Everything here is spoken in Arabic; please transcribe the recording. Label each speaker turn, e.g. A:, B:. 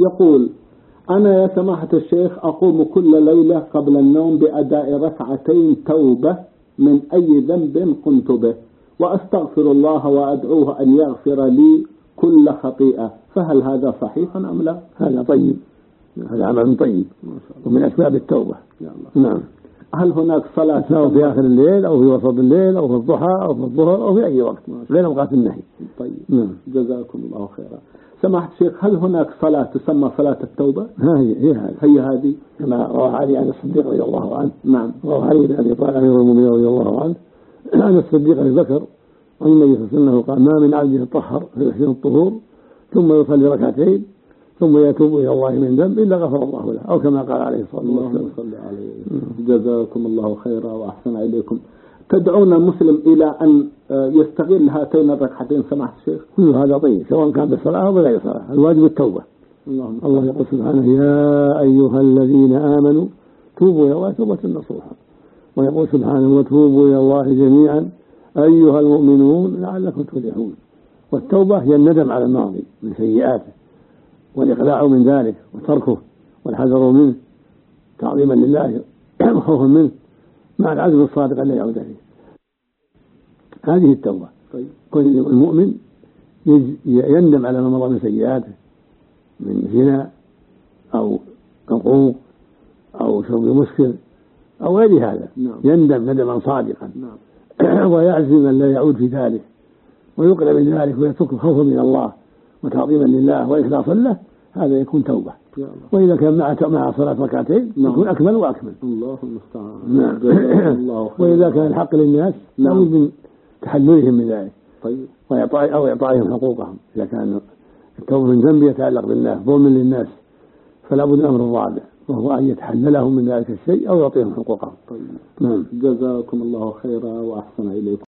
A: يقول: أنا يا سماحة الشيخ أقوم كل ليلة قبل النوم بأداء ركعتين توبة من أي ذنب قمت به، وأستغفر الله وأدعوه أن يغفر لي كل خطيئة، فهل هذا صحيح أم لا؟
B: هذا طيب، هذا عمل طيب ومن أسباب التوبة. نعم.
A: هل هناك صلاة
B: سواء في آخر الليل أو في وسط الليل أو في الضحى أو في الظهر أو في أي وقت غير أوقات النهي؟
A: طيب. جزاكم الله خيرا. سماحة الشيخ، هل هناك صلاة تسمى صلاة التوبة؟
B: هي
A: هذه
B: كما روى علي عن الصديق رضي الله عنه.
A: نعم.
B: روى علي بن أبي طالب أمير المؤمنين رضي الله عنه أن الصديق ذكر أن النبي صلى الله عليه وسلم قال: ما من عبد يتطهر فيحسن الطهور ثم يصلي ركعتين ثم يتوب إلى الله من ذنب إلا غفر الله له، أو كما قال عليه الصلاة والسلام.
A: جزاكم الله خيرا وأحسن إليكم. تدعون المسلم إلى أن يستغل هاتين الركعتين سماحة الشيخ؟
B: كل هذا طيب، سواء كان بالصلاة أو بغير صلاة، الواجب التوبة. الله يقول سبحانه: يا أيها الذين آمنوا توبوا إلى الله توبة نصوحا، ويقول سبحانه: وتوبوا إلى الله جميعا أيها المؤمنون لعلكم تفلحون. والتوبة هي الندم على الماضي من سيئاته والإقلاع من ذلك وتركه والحذر منه تعظيما لله وخوفا منه مع العزم الصادق أن لا يعود فيه. هذه التوبة. كل المؤمن يندم على ما مضى من سيئاته من زنا أو عقوق أو شرب مسكر أو غير هذا. يندم ندما صادقا ويعزم أن لا يعود في ذلك ويقلع من ذلك ويتركه خوفا من الله وتعظيما لله وإخلاصا له. هذا يكون توبة. وإذا كان مع صلاة ركعتين يكون أكمل وأكمل.
A: الله المستعان.
B: وإذا كان الحق للناس لابد من تحللهم من ذلك.
A: طيب.
B: أو إعطائهم حقوقهم. إذا كان التوبة من ذنب يتعلق بالناس ظلم للناس فلا بد من أمر الرابع، وهو أن يتحللهم من ذلك الشيء أو يعطيهم حقوقهم.
A: طيب. جزاكم الله خيرا وأحسن إليكم.